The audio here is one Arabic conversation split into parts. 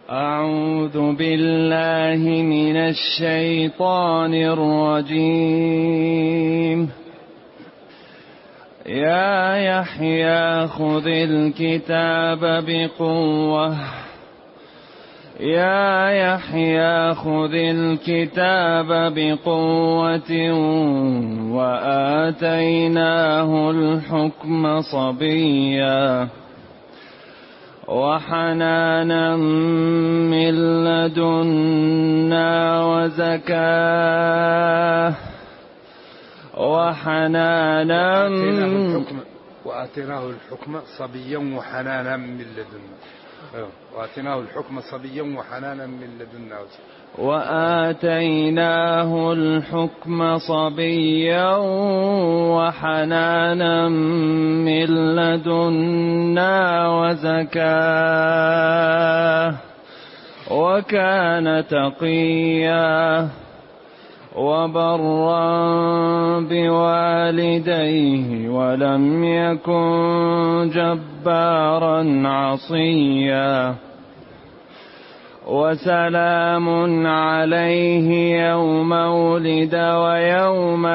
أعوذ بالله من الشيطان الرجيم. يا يحيى خذ الكتاب بقوة يا يحيى خذ الكتاب بقوة وآتيناه الحكم صبيا وحنانا من لدنا وزكاة وآتيناه الحكم صبيا وحنانا من لدنا وآتيناه الحكم صبيا وحنانا من لدنا وآتيناه الحكم صبيا وحنانا من لدنا وزكاة وكان تقيا وبرا بوالديه ولم يكن جبارا عصيا وسلام عليه يوم ولد ويوم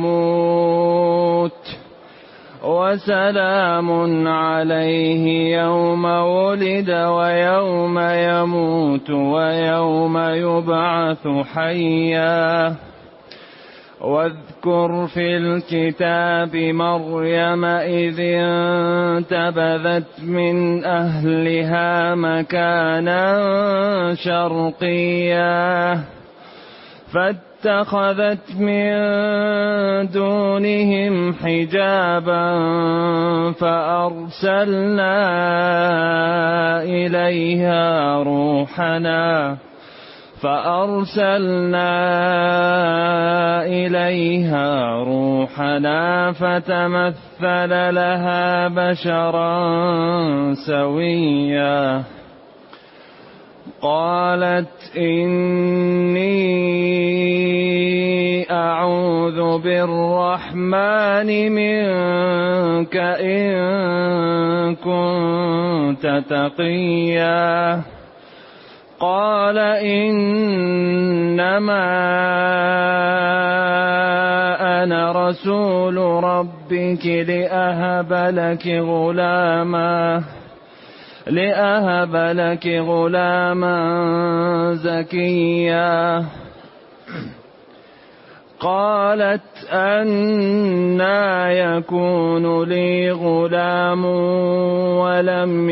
يموت وسلام عليه يوم ولد ويوم يموت ويوم يبعث حيا واذكر في الكتاب مريم إذ انتبذت من أهلها مكانا شرقيا فاتخذت من دونهم حجابا فأرسلنا إليها روحنا فتمثل لها بشرا سويا قالت إني أعوذ بالرحمن منك إن كنت تقيا قال إنما أنا رسول ربك لأهب لك غلاما زكيا قالت أنى يكون لي غلام ولم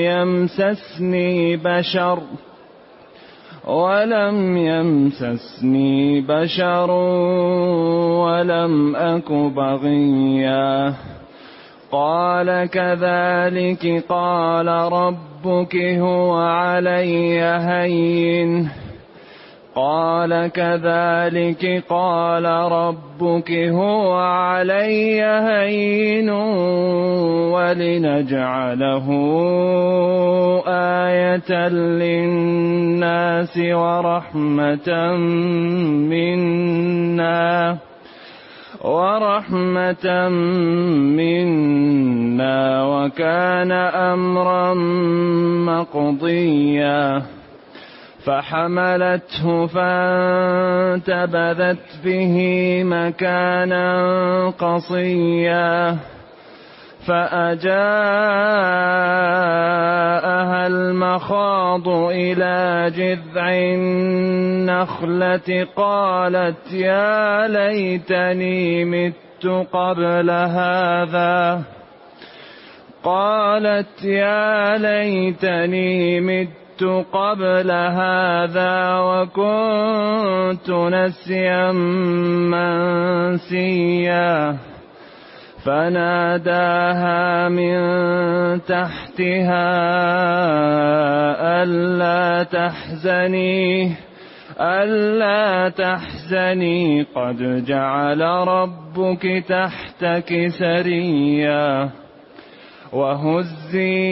يمسسني بشر ولم أك بغيا قال كذلك قال ربك هو علي هين ولنجعله آية للناس ورحمة منا وكان أمرا مقضيا فحملته فانتبذت به مكانا قصيا فأجاءها المخاض إلى جذع النخلة قالت يا ليتني مت قبل هذا وكنت نسيا منسيا فناداها من تحتها ألا تحزني قد جعل ربك تحتك سريا وهزي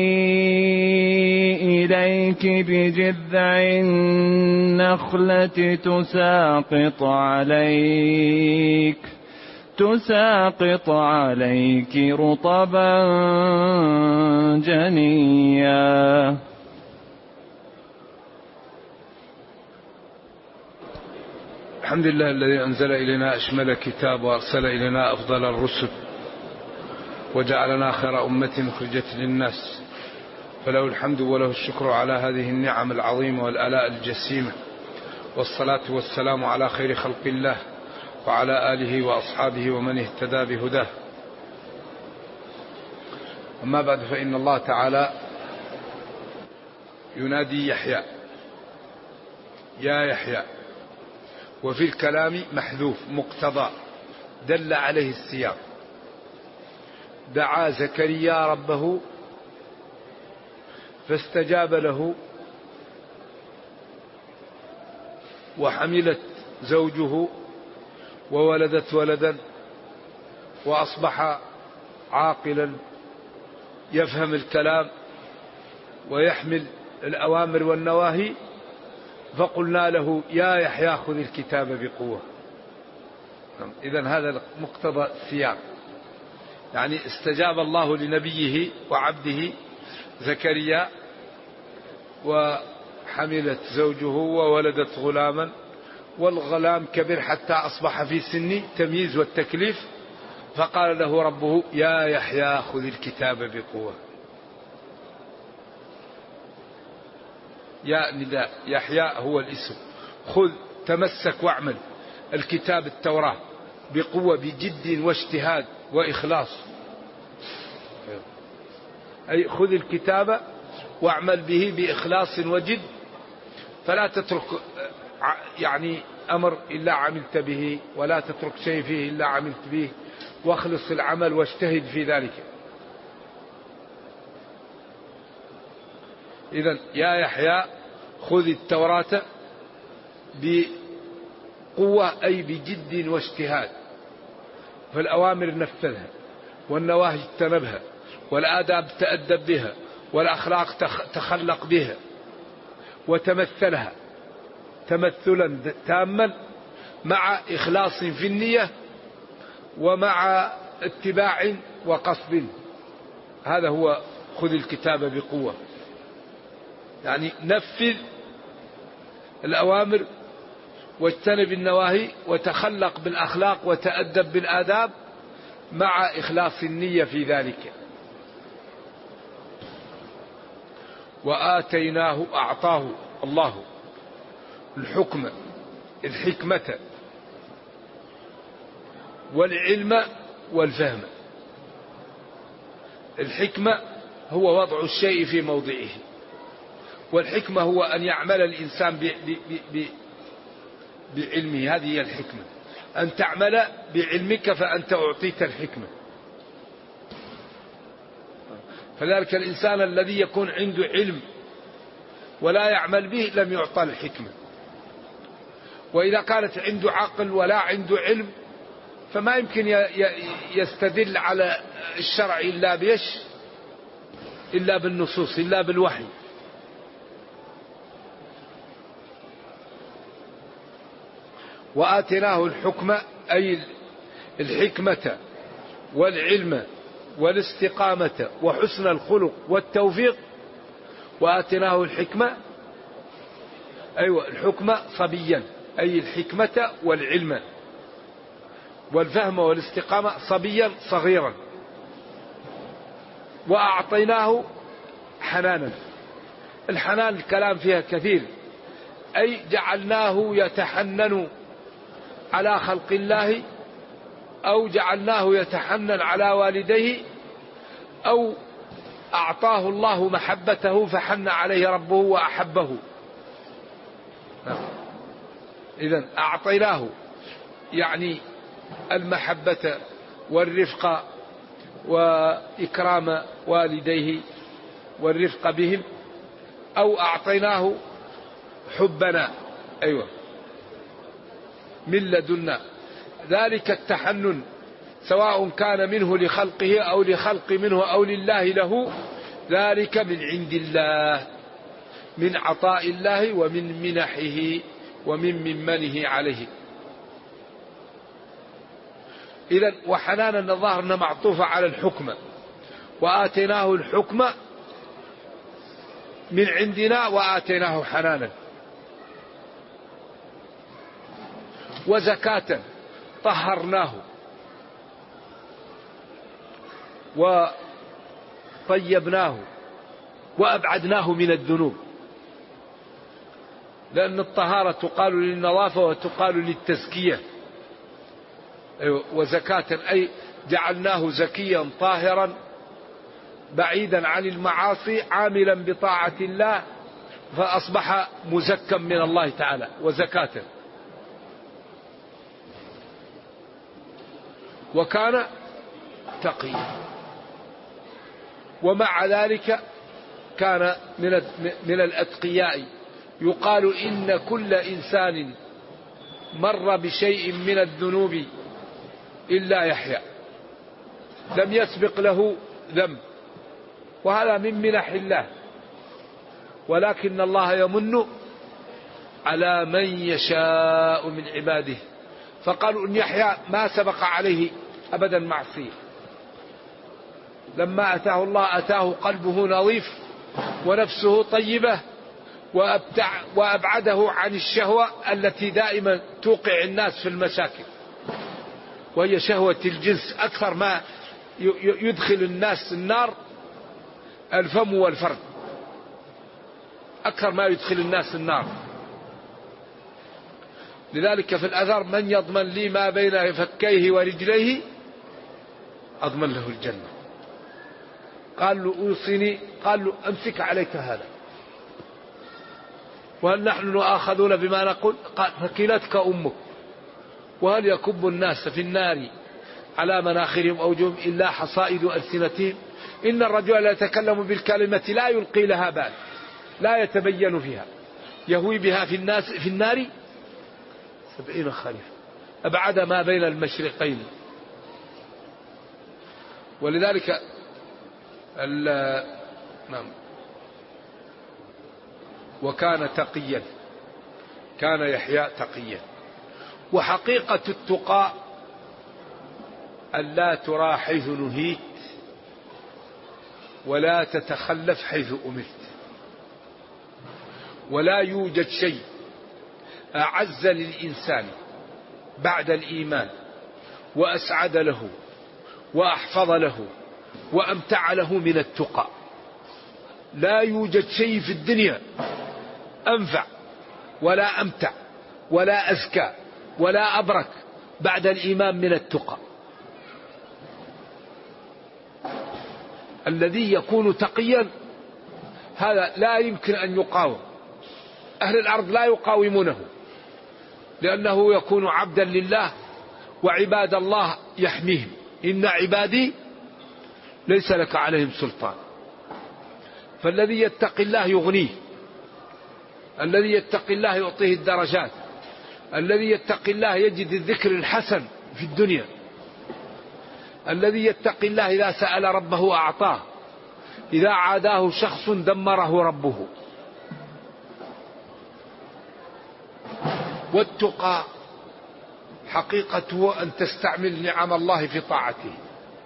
إليك بجذع النخلة تساقط عليك رطبا جنيا. الحمد لله الذي أنزل إلينا أشمل كتاب وأرسل إلينا أفضل الرسل وجعلنا خير أمة أخرجت للناس، فله الحمد وله الشكر على هذه النعم العظيمة والآلاء الجسيمة، والصلاة والسلام على خير خلق الله وعلى آله وأصحابه ومن اهتدى بهداه. أما بعد، فإن الله تعالى ينادي يحيى يا يحيى، وفي الكلام محذوف مقتضى دل عليه السياق. دعا زكريا ربه فاستجاب له، وحملت زوجه وولدت ولدا، وأصبح عاقلا يفهم الكلام ويحمل الأوامر والنواهي، فقلنا له يا يحيى خذ الكتاب بقوة. إذن هذا مقتضى السياق، يعني استجاب الله لنبيه وعبده زكريا، وحملت زوجه وولدت غلاما، والغلام كبر حتى أصبح في سن تمييز والتكليف، فقال له ربه يا يحيى خذ الكتاب بقوة. يا نداء، يحيى هو الاسم، خذ تمسك واعمل الكتاب التوراة بقوة بجد واجتهاد وإخلاص، أي خذ الكتاب واعمل به بإخلاص وجد، فلا تترك يعني أمر إلا عملت به، ولا تترك شيء فيه إلا عملت به، واخلص العمل واجتهد في ذلك. إذن يا يحيى خذ التوراة بقوة، أي بجد واجتهاد، فالأوامر نفذها، والنواهي اجتنبها، والآداب تأدب بها، والأخلاق تخلق بها، وتمثلها تمثلا تاما مع إخلاص في النية ومع اتباع وقصد. هذا هو خذ الكتاب بقوة، يعني نفذ الأوامر واجتنب النواهي، وتخلق بالأخلاق وتأدب بالآداب مع إخلاص النية في ذلك. وآتيناه، أعطاه الله الحكم، الحكمة والعلم والفهم. الحكمة هو وضع الشيء في موضعه، والحكمة هو أن يعمل الإنسان بعلمه، هذه هي الحكمة، أن تعمل بعلمك فأنت أعطيت الحكمة. فذلك الإنسان الذي يكون عنده علم ولا يعمل به لم يعطى الحكمة، وإذا كانت عنده عقل ولا عنده علم فما يمكن يستدل على الشرع إلا بيش، إلا بالنصوص، إلا بالوحي. وآتناه الحكمة، أي الحكمة والعلم والاستقامة وحسن الخلق والتوفيق. وآتناه الحكمة، أيوة الحكمة صبيا، أي الحكمة والعلم والفهم والاستقامة صبيا صغيرا. وأعطيناه حنانا. الحنان الكلام فيها كثير، أي جعلناه يتحنن على خلق الله، أو جعلناه يتحنن على والديه، أو أعطاه الله محبته فحن عليه ربه وأحبه. إذن أعطيناه يعني المحبة والرفق وإكرام والديه والرفق بهم، أو أعطيناه حبنا، أيوة من لدنا. ذلك التحنن سواء كان منه لخلقه أو لخلق منه أو لله له، ذلك من عند الله، من عطاء الله ومن منحه ومن منه عليه. إذن وحنانا ظهرنا معطوفة على الحكمة، وآتيناه الحكمة من عندنا وآتيناه حنانا. وزكاة طهرناه وطيبناه وأبعدناه من الذنوب، لأن الطهارة تقال للنظافة وتقال للتزكية. وزكاة أي جعلناه زكيا طاهرا بعيدا عن المعاصي عاملا بطاعة الله، فأصبح مزكا من الله تعالى. وزكاة وكان تقيا، ومع ذلك كان من الأتقياء. يقال إن كل إنسان مر بشيء من الذنوب إلا يحيى لم يسبق له ذنب، وهذا من منح الله، ولكن الله يمن على من يشاء من عباده. فقالوا إن يحيى ما سبق عليه أبدا معصية، لما أتاه الله أتاه قلبه نظيف ونفسه طيبة، وأبعده عن الشهوة التي دائما توقع الناس في المشاكل، وهي شهوة الجنس. أكثر ما يدخل الناس النار الفم والفرد، أكثر ما يدخل الناس النار. لذلك في الأثر: من يضمن لي ما بين فكيه ورجليه أضمن له الجنة. قال له: أوصني. قال له: أمسك عليك هذا. وهل نحن نؤاخذون بما نقول؟ قال: فكلتك أمك. وهل يكب الناس في النار على مناخرهم أو وجوههم إلا حصائد ألسنتهم؟ إن الرجل لا يتكلم بالكلمة لا يلقي لها بال، لا يتبين فيها، يهوي بها في النار 70 خريفا، أبعد ما بين المشرقين. ولذلك نعم. وكان تقيا، كان يحيى تقيا. وحقيقة التقى أن لا ترى حيث نهيت ولا تتخلف حيث أمرت، ولا يوجد شيء أعز للإنسان بعد الإيمان وأسعد له وأحفظ له وأمتع له من التقى. لا يوجد شيء في الدنيا أنفع ولا أمتع ولا أزكى ولا أبرك بعد الإيمان من التقى. الذي يكون تقيا هذا لا يمكن أن يقاوم، أهل الأرض لا يقاومونه، لأنه يكون عبدا لله وعباد الله يحميهم. إن عبادي ليس لك عليهم سلطان. فالذي يتقي الله يغنيه، الذي يتقي الله يعطيه الدرجات، الذي يتقي الله يجد الذكر الحسن في الدنيا، الذي يتقي الله إذا سأل ربه أعطاه، إذا عاداه شخص دمره ربه. والتقى حقيقته أن تستعمل نعم الله في طاعته.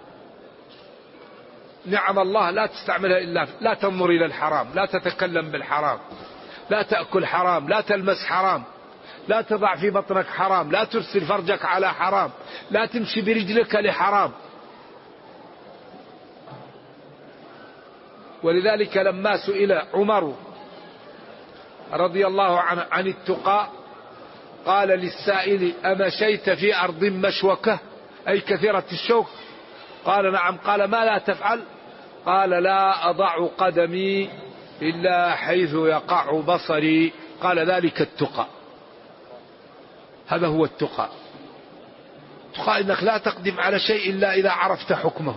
نعم الله لا تستعملها إلا لا تنظر إلى الحرام، لا تتكلم بالحرام، لا تأكل حرام، لا تلمس حرام، لا تضع في بطنك حرام، لا ترسل فرجك على حرام، لا تمشي برجلك لحرام. ولذلك لما سئل عمر رضي الله عنه عن التقى قال للسائل: أمشيت في أرض مشوكة أي كثيرة الشوك؟ قال: نعم. قال: ما لا تفعل؟ قال: لا أضع قدمي إلا حيث يقع بصري. قال: ذلك التقى. هذا هو التقى. التقى إنك لا تقدم على شيء إلا إذا عرفت حكمه.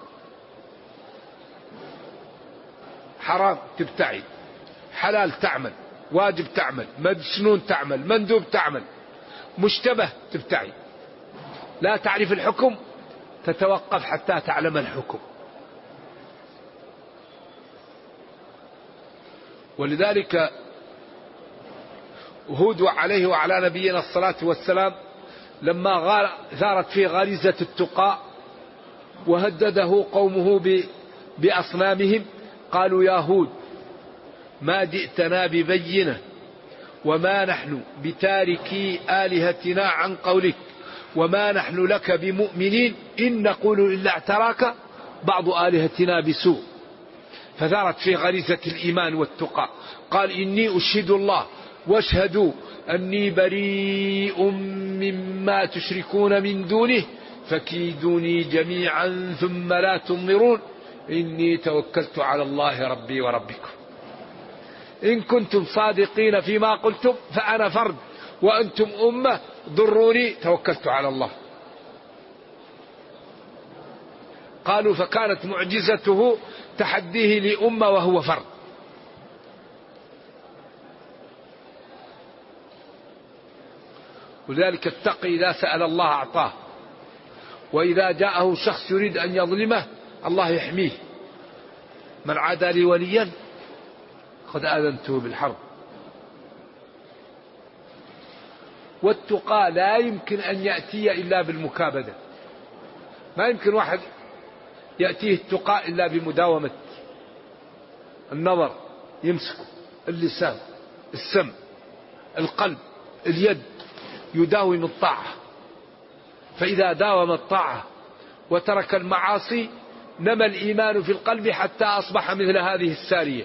حرام تبتعد، حلال تعمل، واجب تعمل، مسنون تعمل، مندوب تعمل، مشتبه تبتعد. لا تعرف الحكم تتوقف حتى تعلم الحكم. ولذلك هود عليه وعلى نبينا الصلاة والسلام لما ثارت فيه غريزة التقى وهدده قومه بأصنامهم قالوا: يا هود ما جئتنا ببينة وما نحن بتاركي آلهتنا عن قولك وما نحن لك بمؤمنين إن نقول إلا اعتراك بعض آلهتنا بسوء. فثارت في غريزة الإيمان والتقى. قال إني أشهد الله واشهدوا أني بريء مما تشركون من دونه فكيدوني جميعا ثم لا تنظرون إني توكلت على الله ربي وربكم إن كنتم صادقين فيما قلتم فأنا فرد وأنتم أمة ضروني توكلت على الله. قالوا فكانت معجزته تحديه لأمة وهو فرد. ولذلك التقي إذا سأل الله أعطاه، وإذا جاءه شخص يريد أن يظلمه الله يحميه. من عادى لي وليا قد آذنته بالحرب. والتقى لا يمكن أن يأتي إلا بالمكابدة. ما يمكن واحد يأتيه التقى إلا بمداومة النظر، يمسكه، اللسان، السمع، القلب، اليد، يداوم الطاعة. فإذا داوم الطاعة وترك المعاصي نمى الإيمان في القلب حتى أصبح مثل هذه السارية،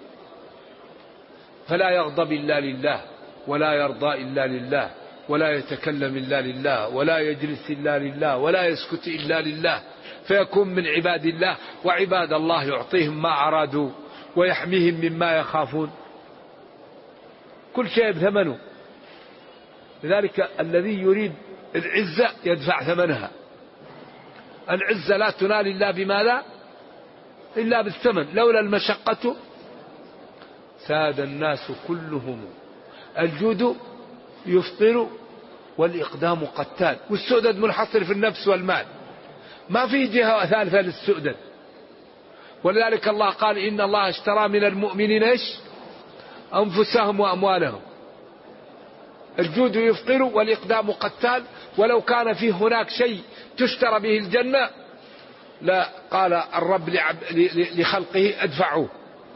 فلا يغضب إلا لله ولا يرضى إلا لله ولا يتكلم إلا لله ولا يجلس إلا لله ولا يسكت إلا لله، فيكون من عباد الله. وعباد الله يعطيهم ما أرادوا ويحميهم مما يخافون. كل شيء بثمنه. لذلك الذي يريد العزة يدفع ثمنها. العزة لا تنال إلا بماذا؟ إلا بالثمن. لولا المشقة ساد الناس كلهم. الجود يفطر والإقدام قتال. والسؤدد منحصر في النفس والمال، ما في جهة ثالثة للسؤدد. ولذلك الله قال إن الله اشترى من المؤمنين إيش؟ أنفسهم وأموالهم. الجود يفطر والإقدام قتال. ولو كان فيه هناك شيء تشترى به الجنة لا قال الرب لخلقه ادفعوه.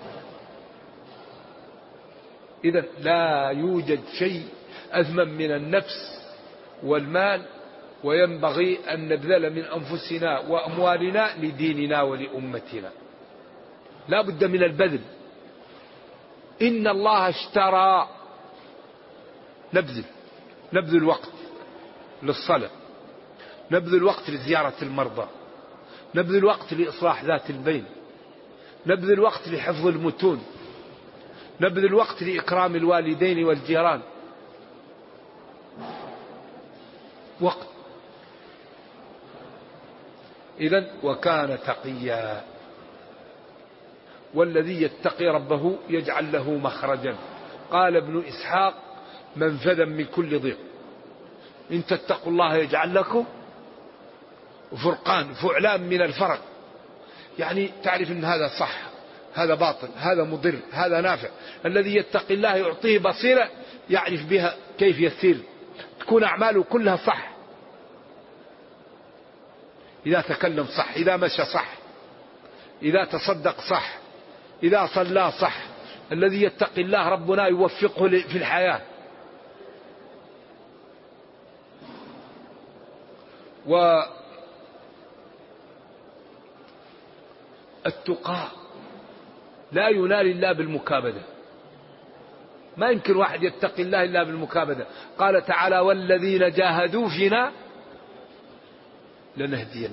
إذن لا يوجد شيء أثمن من النفس والمال، وينبغي أن نبذل من أنفسنا وأموالنا لديننا ولأمتنا. لا بد من البذل. إن الله اشترى. نبذل الوقت للصلاة، نبذل الوقت لزيارة المرضى، نبذل الوقت لإصلاح ذات البين، نبذل الوقت لحفظ المتون، نبذل الوقت لإكرام الوالدين والجيران. وقت. إذن وكان تقيا. والذي يتقي ربه يجعل له مخرجا. قال ابن إسحاق منفذا من كل ضيق. إن تتقوا الله يجعل لكم فرقان، فعلان من الفرق. يعني تعرف أن هذا صح، هذا باطل، هذا مضر، هذا نافع. الذي يتقي الله يعطيه بصيرة يعرف بها كيف يسير، تكون أعماله كلها صح. إذا تكلم صح، إذا مشى صح، إذا تصدق صح، إذا صلى صح. الذي يتقي الله ربنا يوفقه في الحياة. والتقى لا ينال إلا بالمكابدة. ما يمكن واحد يتقي الله إلا بالمكابدة. قال تعالى والذين جاهدوا فينا لنهدين.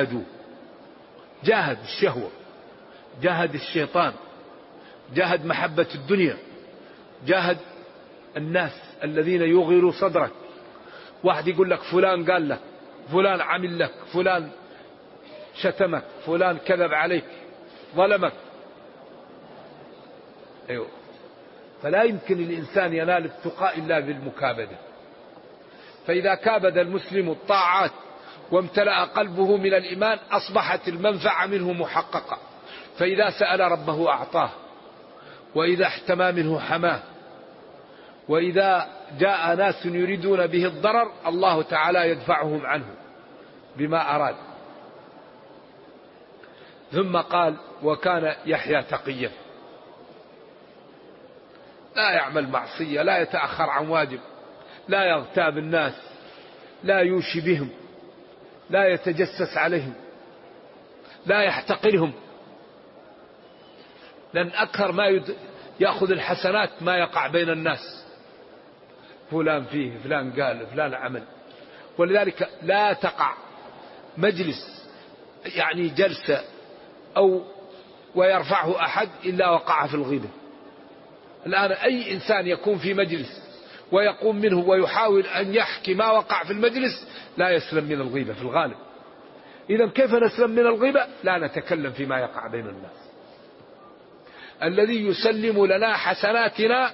جاهد الشهوة، جاهد الشيطان، جاهد محبة الدنيا، جاهد الناس الذين يغيروا صدرك. واحد يقول لك فلان قال لك، فلان عمل لك، فلان شتمك، فلان كذب عليك، ظلمك. أيوه. فلا يمكن الإنسان ينال التقى إلا بالمكابدة. فإذا كابد المسلم الطاعات وامتلأ قلبه من الإيمان أصبحت المنفعة منه محققة. فإذا سأل ربه أعطاه، وإذا احتمى منه حماه، وإذا جاء ناس يريدون به الضرر الله تعالى يدفعهم عنه بما أراد. ثم قال وكان يحيى تقيا. لا يعمل معصية، لا يتأخر عن واجب، لا يغتاب الناس، لا يوشي بهم، لا يتجسس عليهم، لا يحتقرهم، لأن أكثر ما يأخذ الحسنات ما يقع بين الناس، فلان فيه، فلان قال، فلان عمل. ولذلك لا تقع مجلس يعني جلسة أو ويرفعه أحد إلا وقع في الغيبة. الآن أي إنسان يكون في مجلس ويقوم منه ويحاول أن يحكي ما وقع في المجلس لا يسلم من الغيبة في الغالب. إذا كيف نسلم من الغيبة؟ لا نتكلم فيما يقع بين الناس. الذي يسلم لنا حسناتنا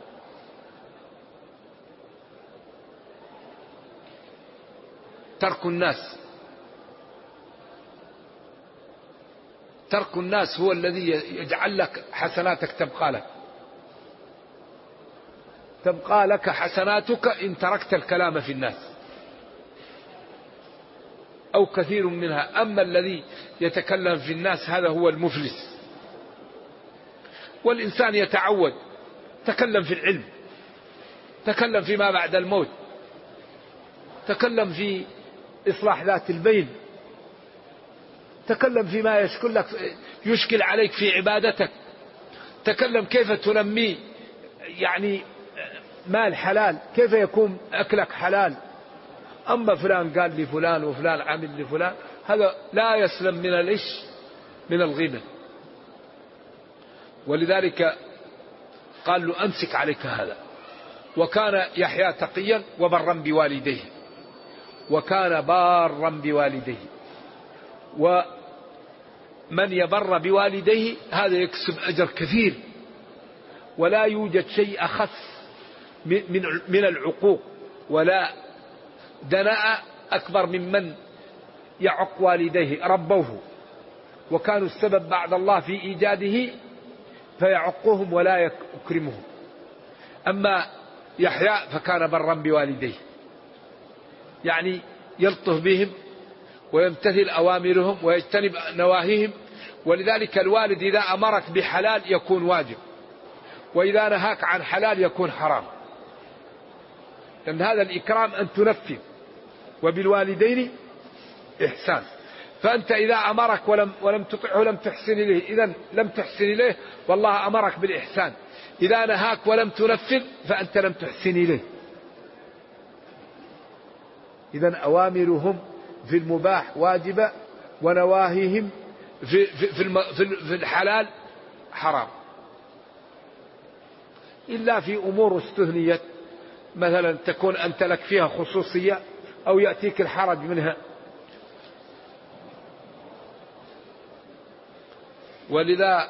ترك الناس. ترك الناس هو الذي يجعل لك حسناتك تبقى لك حسناتك إن تركت الكلام في الناس أو كثير منها. أما الذي يتكلم في الناس هذا هو المفلس. والإنسان يتعود، تكلم في العلم، تكلم فيما بعد الموت، تكلم في إصلاح ذات البين، تكلم فيما يشكل عليك في عبادتك، تكلم كيف تنمي يعني مال حلال، كيف يكون أكلك حلال. أما فلان قال لفلان وفلان عمل لفلان، هذا لا يسلم من الغيبة. ولذلك قال له أمسك عليك هذا. وكان يحيى تقيا وبرا بوالديه، وكان بارا بوالديه. ومن يبر بوالديه هذا يكسب أجر كثير، ولا يوجد شيء أخف من العقوق، ولا دناء أكبر ممن يعق والديه ربوه وكانوا السبب بعد الله في إيجاده فيعقهم ولا يكرمهم. أما يحيى فكان برا بوالديه، يعني يلطف بهم ويمتثل أوامرهم ويجتنب نواهيهم. ولذلك الوالد إذا أمرك بحلال يكون واجب، وإذا نهاك عن حلال يكون حرام، لأن هذا الإكرام أن تنفذ. وبالوالدين إحسان. فأنت إذا أمرك ولم تطعه لم تحسن إليه، إذن لم تحسن إليه والله أمرك بالإحسان. إذا نهاك ولم تنفذ فأنت لم تحسن إليه. إذن أوامرهم في المباح واجبة، ونواهيهم في الحلال حرام، إلا في أمور استثنيت، مثلا تكون أنت لك فيها خصوصية أو يأتيك الحرج منها. ولذا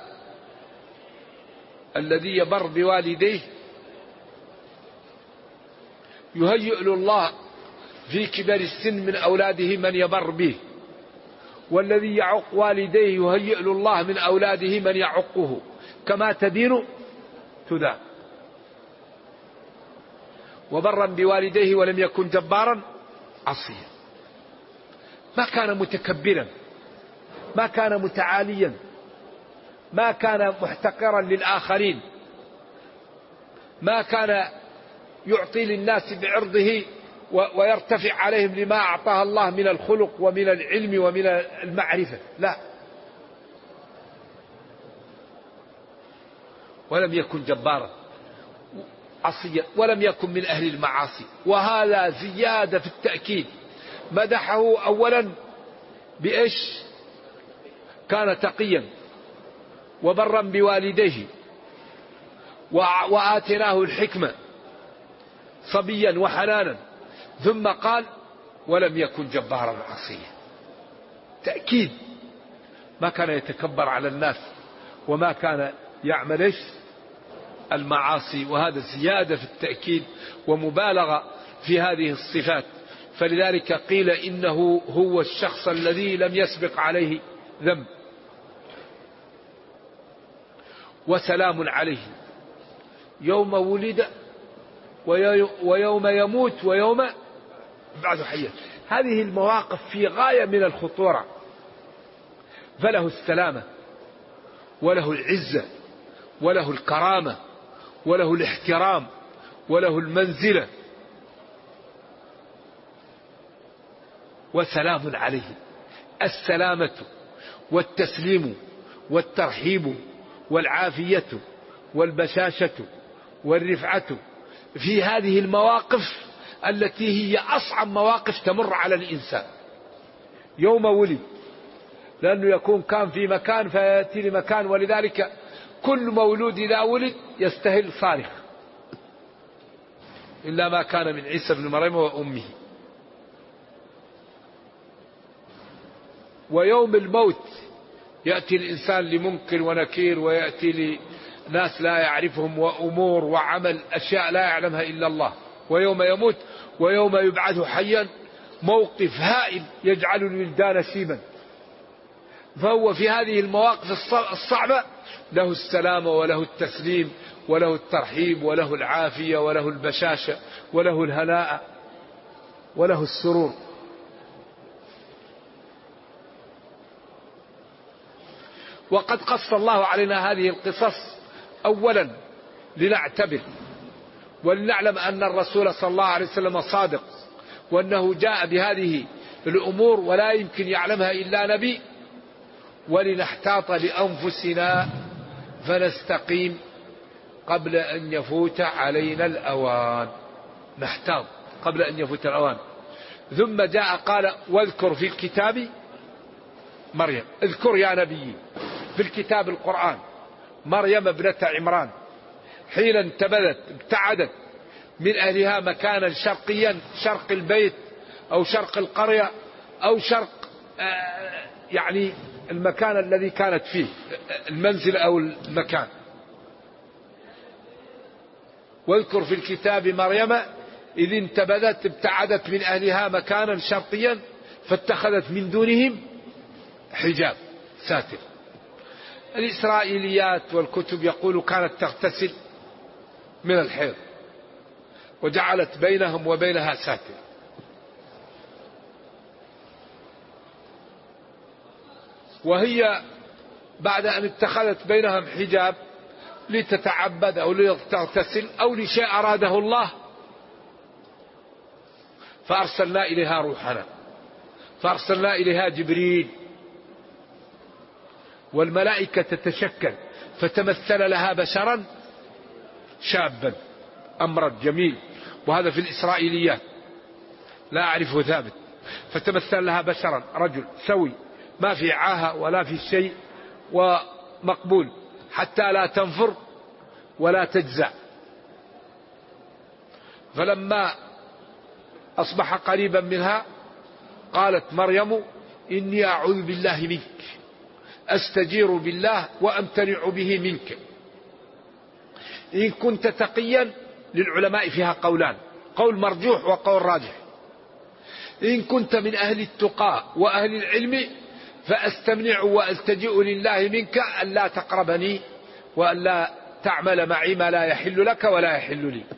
الذي يبر بوالديه يهيئ له الله في كبر السن من أولاده من يبر به، والذي يعق والديه يهيئ له الله من أولاده من يعقه، كما تدين تدان. وبرا بوالديه ولم يكن جبارا عصيا. ما كان متكبرا، ما كان متعاليا، ما كان محتقرا للآخرين، ما كان يعطي للناس بعرضه ويرتفع عليهم لما أعطاه الله من الخلق ومن العلم ومن المعرفة، لا. ولم يكن جبارا عصيا، ولم يكن من أهل المعاصي. وهذا زيادة في التأكيد. مدحه أولا بإيش؟ كان تقيا وبرا بوالديه وآتيناه الحكمة صبيا وحنانا، ثم قال ولم يكن جبارا عصيا. تأكيد. ما كان يتكبر على الناس وما كان يعمل إيش؟ المعاصي. وهذا زيادة في التأكيد ومبالغة في هذه الصفات. فلذلك قيل إنه هو الشخص الذي لم يسبق عليه ذنب. وسلام عليه يوم ولد ويوم يموت ويوم بعد حياة. هذه المواقف في غاية من الخطورة. فله السلامة وله العزة وله الكرامة وله الاحترام وله المنزلة، وسلام عليه. السلامة والتسليم والترحيب والعافية والبشاشة والرفعة في هذه المواقف التي هي أصعب مواقف تمر على الإنسان يوم ولد، لأنه يكون كان في مكان فيأتي لمكان، ولذلك كل مولود إذا ولد يستهل صارخ إلا ما كان من عيسى بن مريم وأمه. ويوم الموت يأتي الإنسان لمنكر ونكير، ويأتي لناس لا يعرفهم، وأمور وعمل أشياء لا يعلمها إلا الله. ويوم يموت ويوم يبعث حيا موقف هائل يجعل الولدان شيبا. فهو في هذه المواقف الصعبة له السلام وله التسليم وله الترحيب وله العافية وله البشاشة وله الهناء وله السرور. وقد قص الله علينا هذه القصص أولا لنعتبر ولنعلم أن الرسول صلى الله عليه وسلم صادق، وأنه جاء بهذه الأمور ولا يمكن يعلمها إلا نبي، ولنحتاط لأنفسنا فنستقيم قبل أن يفوت علينا الأوان. نحتاط قبل أن يفوت الأوان. ثم جاء قال واذكر في الكتاب مريم. اذكر يا نبي في الكتاب القرآن مريم ابنة عمران حين انتبذت ابتعدت من أهلها مكانا شرقيا، شرق البيت أو شرق القرية أو شرق يعني المكان الذي كانت فيه، المنزل أو المكان. واذكر في الكتاب مريم إذ انتبذت ابتعدت من أهلها مكانا شرقيا فاتخذت من دونهم حجاب ساتر. الإسرائيليات والكتب يقول كانت تغتسل من الحيض وجعلت بينهم وبينها ساتر. وهي بعد أن اتخذت بينهم حجاب لتتعبد أو لتغتسل أو لشيء أراده الله، فأرسلنا إليها روحنا، فأرسلنا إليها جبريل والملائكة تتشكل، فتمثل لها بشرا شابا أمرد جميل، وهذا في الإسرائيليات لا أعرفه ثابت. فتمثل لها بشرا رجل سوي ما في عاهة ولا في شيء ومقبول حتى لا تنفر ولا تجزع. فلما أصبح قريبا منها قالت مريم إني أعوذ بالله منك أستجير بالله وأمتنع به منك إن كنت تقيا. للعلماء فيها قولان، قول مرجوح وقول راجح. إن كنت من أهل التقى وأهل العلم فأستمنع وألتجئ لله منك ألا تقربني وألا تعمل معي ما لا يحل لك ولا يحل لي.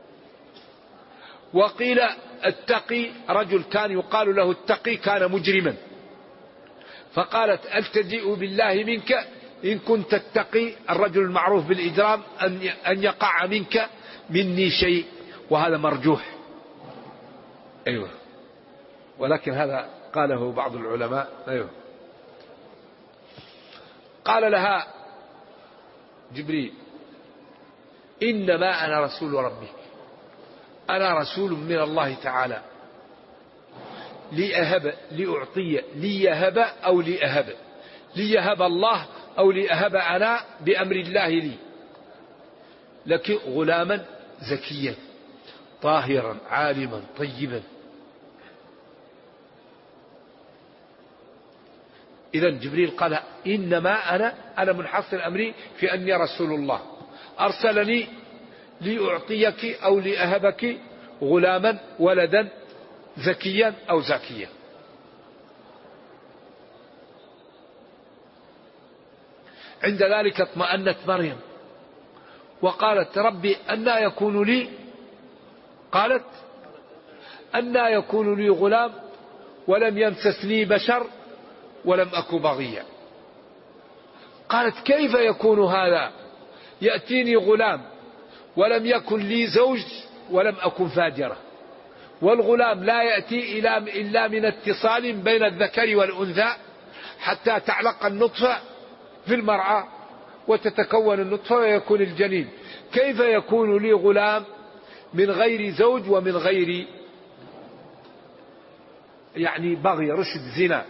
وقيل التقي رجل كان يقال له التقي كان مجرما، فقالت ألتجئ بالله منك إن كنت تتقي الرجل المعروف بالإجرام أن يقع منك مني شيء، وهذا مرجوح. أيوة، ولكن هذا قاله بعض العلماء. أيوة. قال لها جبريل إنما أنا رسول ربك، أنا رسول من الله تعالى لأهب لأعطي ليهب أو لأهب، ليهب الله أو لأهب أنا بأمر الله لي لك غلاما زكيا طاهرا عالما طيبا. إذا جبريل قال إنما أنا منحصر أمري في أني رسول الله أرسلني لأعطيك أو لأهبك غلاما ولدا زكيا أو زكيا. عند ذلك اطمأنت مريم وقالت ربي أنى يكون لي، قالت أنى يكون لي غلام ولم يمسسني بشر ولم أك بغيا. قالت كيف يكون هذا، يأتيني غلام ولم يكن لي زوج ولم أكن فاجرة. والغلام لا يأتي إلا من اتصال بين الذكر والأنثى حتى تعلق النطفة في المرأة وتتكون النطفة ويكون الجنين. كيف يكون لي غلام من غير زوج ومن غير بغي رشد زنا؟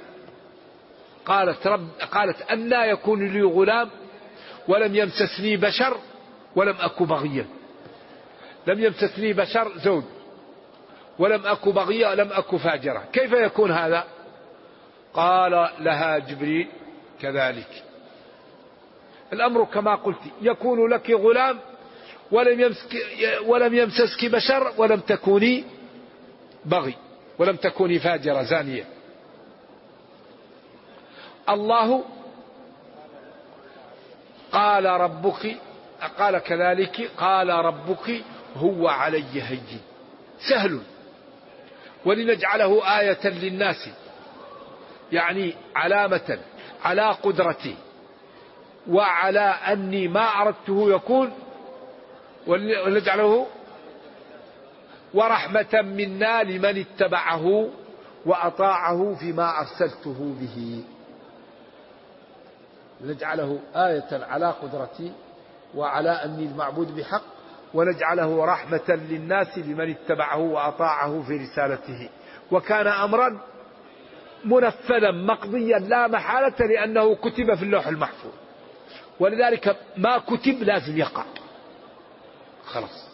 قالت أنى يكون لي غلام ولم يمسسني بشر ولم أك بغيا. لم يمسسني بشر زوج ولم أك بغيا ولم أك فاجرة، كيف يكون هذا؟ قال لها جبريل كذلك الأمر كما قلت، يكون لك غلام ولم يمسسك بشر ولم تكوني بغي ولم تكوني فاجرة زانية. الله قال ربك، قال كذلك قال ربك هو علي هين سهل ولنجعله آية للناس، علامة على قدرتي وعلى أني ما أردته يكون، ونجعله ورحمة منا لمن اتبعه وأطاعه فيما أرسلته به. نجعله آية على قدرتي وعلى أني المعبود بحق، ونجعله رحمة للناس لمن اتبعه وأطاعه في رسالته. وكان أمرا منفذا مقضيا لا محالة، لأنه كتب في اللوح المحفوظ، ولذلك ما كتب لازم يقع خلاص.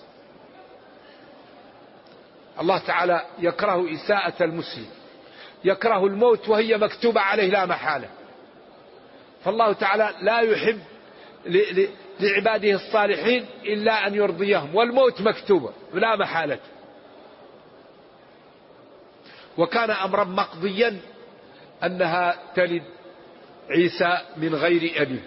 الله تعالى يكره إساءة المسلم، يكره الموت وهي مكتوبة عليه لا محالة. فالله تعالى لا يحب لعباده الصالحين إلا أن يرضيهم، والموت مكتوبة لا محالة. وكان أمرا مقضيا أنها تلد عيسى من غير أب.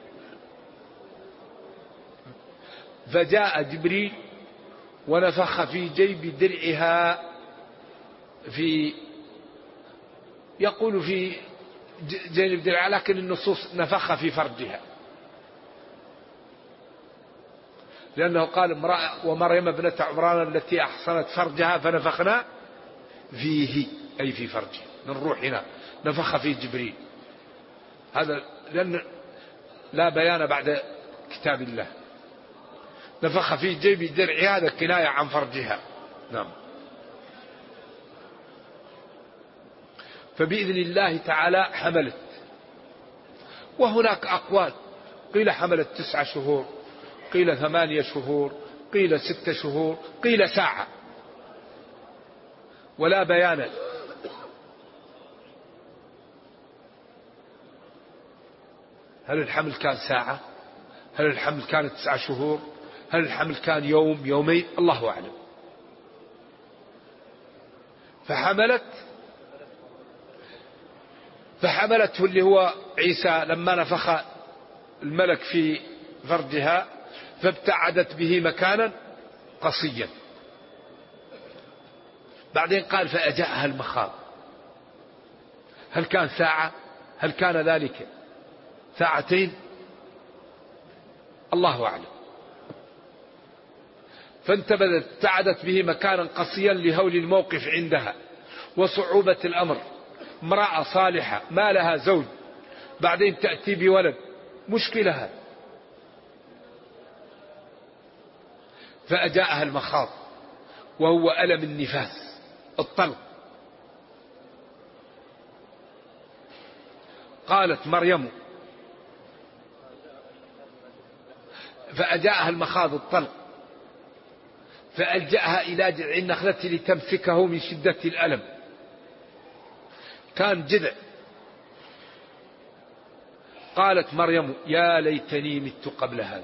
فجاء جبريل ونفخ في جيب درعها، يقول في جيب درعها، لكن النصوص نفخ في فرجها، لأنه قال امرأة ومريم ابنة عمران التي أحصنت فرجها فنفخنا فيه، أي في فرجها من روحنا، نفخ فيه جبريل. هذا لأن لا بيان بعد كتاب الله. نفخ في جيب درعها، هذا كناية عن فرجها. نعم. فبإذن الله تعالى حملت. وهناك أقوال، قيل حملت 9 شهور، قيل 8 شهور، قيل 6 شهور، قيل ساعة، ولا بيان. هل الحمل كان ساعة؟ هل الحمل كان 9 شهور؟ هل الحمل كان يوم يومين؟ الله أعلم. فحملته اللي هو عيسى لما نفخ الملك في فرجها، فابتعدت به مكانا قصيا. بعدين قال فأجاءها المخاض. هل كان ساعة؟ هل كان ذلك 2 ساعة؟ الله أعلم. فانتبذت، ابتعدت به مكانا قصيا لهول الموقف عندها وصعوبة الأمر. امرأة صالحة ما لها زوج، بعدين تأتي بولد، مشكلة. فأجاءها المخاض وهو ألم النفاس، الطلق. قالت مريم، فأجاءها المخاض الطلق، فألجأها إلى جذع النخلة لتمسكه من شدة الألم. كان جذع. قالت مريم يا ليتني مت قبل هذا.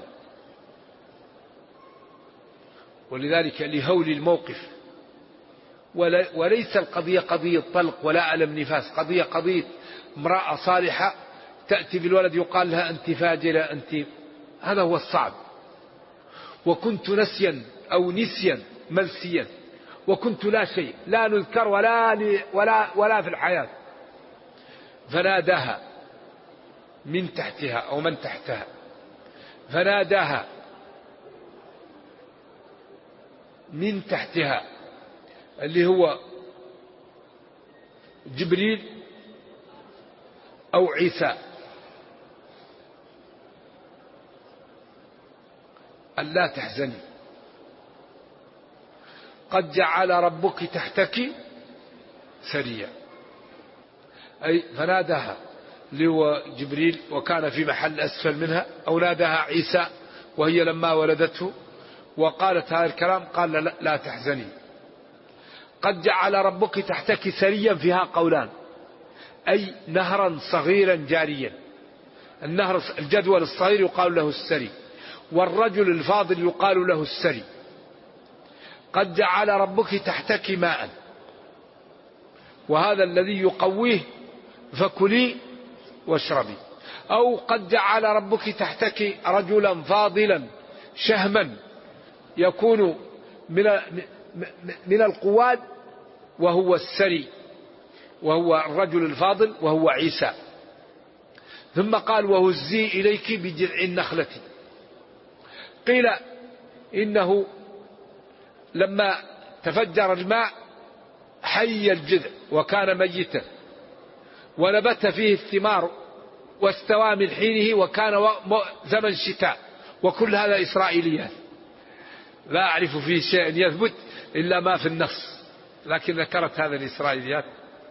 ولذلك لهول الموقف، وليس القضية قضية طلق ولا ألم نفاس، قضية امرأة صالحة تأتي بالولد يقال لها أنت فاجرة، أنت، هذا هو الصعب. وكنت نسيا أو نسيا منسيا، وكنت لا شيء، لا نذكر ولا في الحياة. فناداها من تحتها أو من تحتها، فناداها من تحتها اللي هو جبريل أو عيسى ألا تحزني قد جعل ربك تحتك سريا، أي فناداها اللي هو جبريل وكان في محل أسفل منها، أو ناداها عيسى وهي لما ولدته وقالت هذا الكلام، قال لا تحزني قد جعل ربك تحتك سريا. فيها قولان، أي نهرا صغيرا جاريا. النهر الجدول الصغير يقال له السري، والرجل الفاضل يقال له السري. قد جعل ربك تحتك ماء، وهذا الذي يقويه فكلي واشربي. أو قد جعل ربك تحتك رجلا فاضلا شهما يكون من القواد وهو السري، وهو الرجل الفاضل وهو عيسى. ثم قال وهزي إليك بجذع النخلة. قيل إنه لما تفجر الماء حي الجذع وكان ميتا، ونبت فيه الثمار واستوى من حينه وكان زمن شتاء. وكل هذا إسرائيليات لا أعرف فيه شيء يثبت إلا ما في النص، لكن ذكرت هذا الإسرائيليات.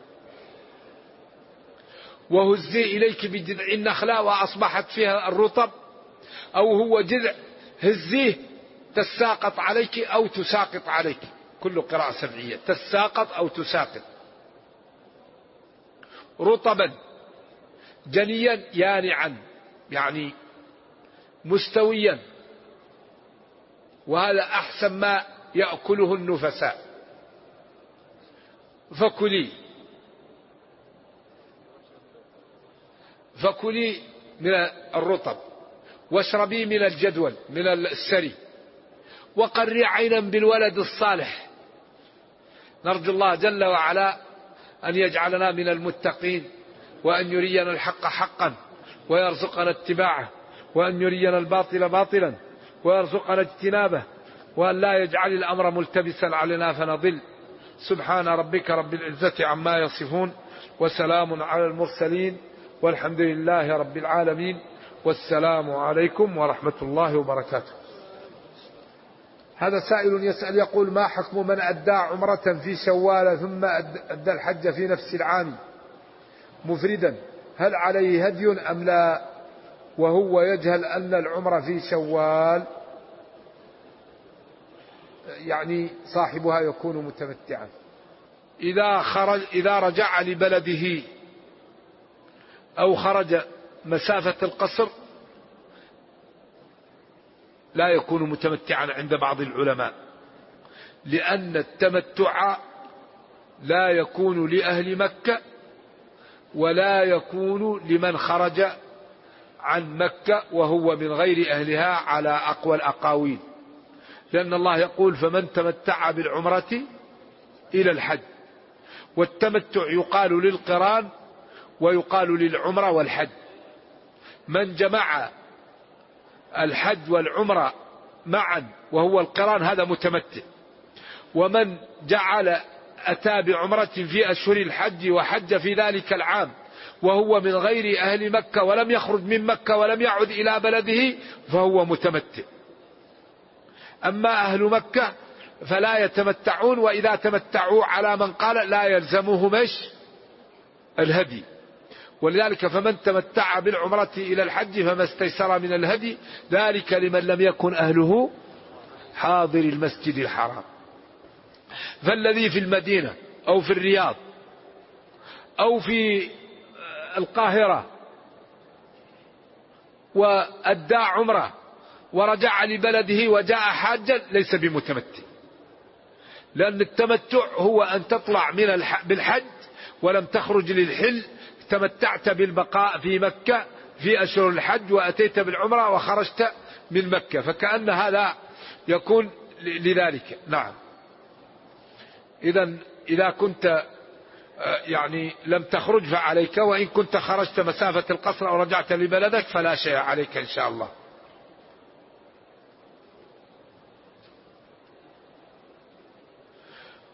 وهزي إليك بجذع النخلة وأصبحت فيها الرطب، أو هو جذع هزيه تساقط عليك أو تساقط عليك، كل قراءة سبعية، تساقط أو تساقط. رطبا جنيا يانعا يعني مستويا، وهذا أحسن ما يأكله النفساء. فكلي من الرطب واشربي من الجدول من السري، وقري عينا بالولد الصالح. نرجو الله جل وعلا أن يجعلنا من المتقين، وأن يرينا الحق حقا ويرزقنا اتباعه، وأن يرينا الباطل باطلا ويرزقنا اجتنابه، وأن لا يجعل الأمر ملتبسا علينا فنضل. سبحان ربك رب العزة عما يصفون، وسلام على المرسلين، والحمد لله رب العالمين، والسلام عليكم ورحمة الله وبركاته. هذا سائل يسأل يقول ما حكم من أدى عمرة في شوال ثم أدى الحج في نفس العام مفردا، هل عليه هدي أم لا، وهو يجهل أن العمرة في شوال يعني صاحبها يكون متمتعا؟ إذا رجع لبلده أو خرج مسافة القصر لا يكون متمتعا عند بعض العلماء، لأن التمتع لا يكون لأهل مكة ولا يكون لمن خرج عن مكة وهو من غير أهلها على أقوى الأقاويل، لأن الله يقول فمن تمتع بالعمرة إلى الحج. والتمتع يقال للقران ويقال للعمرة والحج. من جمع الحج والعمرة معا وهو القران هذا متمتع، ومن جعل أتى بعمرة في أشهر الحج وحج في ذلك العام وهو من غير أهل مكة ولم يخرج من مكة ولم يعد إلى بلده فهو متمتع. أما أهل مكة فلا يتمتعون، وإذا تمتعوا على من قال لا يلزمهم الهدي. ولذلك فمن تمتع بالعمرة إلى الحج فما استيسر من الهدي، ذلك لمن لم يكن أهله حاضر المسجد الحرام. فالذي في المدينة أو في الرياض أو في القاهرة وأدى عمرة ورجع لبلده وجاء حاجا ليس بمتمتع، لأن التمتع هو أن تطلع بالحج ولم تخرج للحل، تمتعت بالبقاء في مكة في أشهر الحج وأتيت بالعمرة وخرجت من مكة، فكأن هذا يكون لذلك. نعم. إذا كنت يعني لم تخرج فعليك، وإن كنت خرجت مسافة القصر أو رجعت لبلدك فلا شيء عليك إن شاء الله.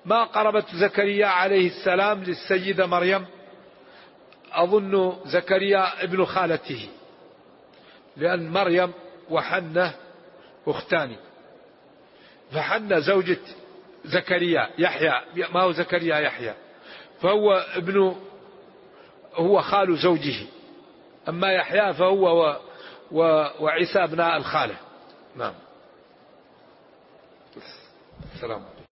ما قربة زكريا عليه السلام للسيدة مريم، أظن زكريا ابن خالته، لأن مريم وحنة أختان، فحنة زوجة زكريا يحيى، ما هو زكريا يحيى، فهو هو خال زوجه، أما يحيى فهو وعيسى ابناء الخالة. نعم. السلام.